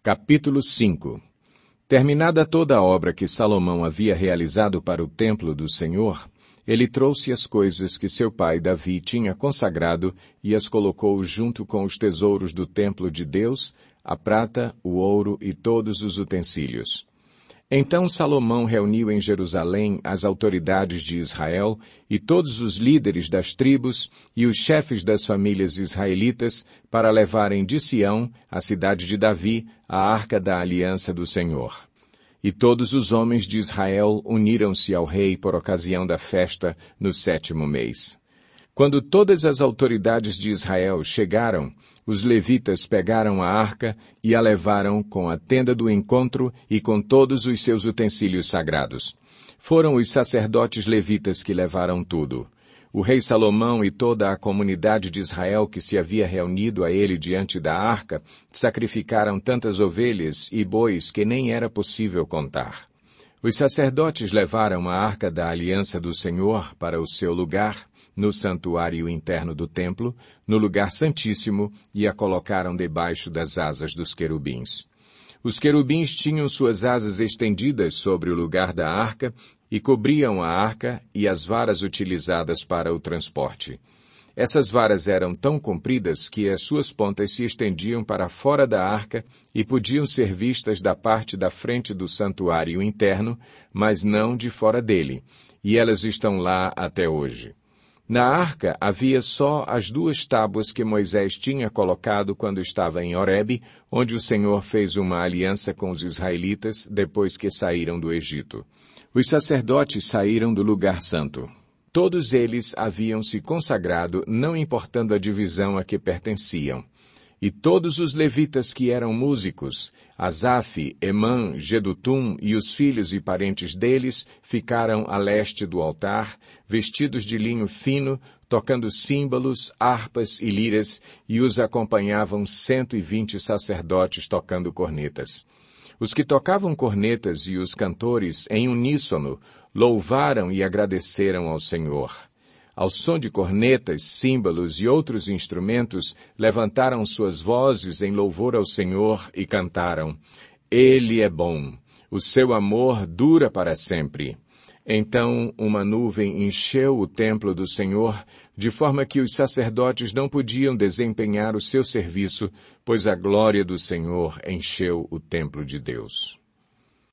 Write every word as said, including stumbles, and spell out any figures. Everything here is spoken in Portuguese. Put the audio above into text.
Capítulo cinco. Terminada toda a obra que Salomão havia realizado para o templo do Senhor, ele trouxe as coisas que seu pai Davi tinha consagrado e as colocou junto com os tesouros do templo de Deus, a prata, o ouro e todos os utensílios. Então Salomão reuniu em Jerusalém as autoridades de Israel e todos os líderes das tribos e os chefes das famílias israelitas para levarem de Sião, a cidade de Davi, a arca da aliança do Senhor. E todos os homens de Israel uniram-se ao rei por ocasião da festa no sétimo mês. Quando todas as autoridades de Israel chegaram, os levitas pegaram a arca e a levaram com a tenda do encontro e com todos os seus utensílios sagrados. Foram os sacerdotes levitas que levaram tudo. O rei Salomão e toda a comunidade de Israel que se havia reunido a ele diante da arca sacrificaram tantas ovelhas e bois que nem era possível contar. Os sacerdotes levaram a arca da aliança do Senhor para o seu lugar, no santuário interno do templo, no lugar santíssimo, e a colocaram debaixo das asas dos querubins. Os querubins tinham suas asas estendidas sobre o lugar da arca e cobriam a arca e as varas utilizadas para o transporte. Essas varas eram tão compridas que as suas pontas se estendiam para fora da arca e podiam ser vistas da parte da frente do santuário interno, mas não de fora dele, e elas estão lá até hoje. Na arca havia só as duas tábuas que Moisés tinha colocado quando estava em Horebe, onde o Senhor fez uma aliança com os israelitas depois que saíram do Egito. Os sacerdotes saíram do lugar santo. Todos eles haviam se consagrado, não importando a divisão a que pertenciam. E todos os levitas que eram músicos, Asaf, Emã, Jedutum e os filhos e parentes deles, ficaram a leste do altar, vestidos de linho fino, tocando símbolos, harpas e liras, e os acompanhavam cento e vinte sacerdotes tocando cornetas. Os que tocavam cornetas e os cantores, em uníssono, louvaram e agradeceram ao Senhor. Ao som de cornetas, símbolos e outros instrumentos, levantaram suas vozes em louvor ao Senhor e cantaram: Ele é bom, o seu amor dura para sempre. Então uma nuvem encheu o templo do Senhor, de forma que os sacerdotes não podiam desempenhar o seu serviço, pois a glória do Senhor encheu o templo de Deus.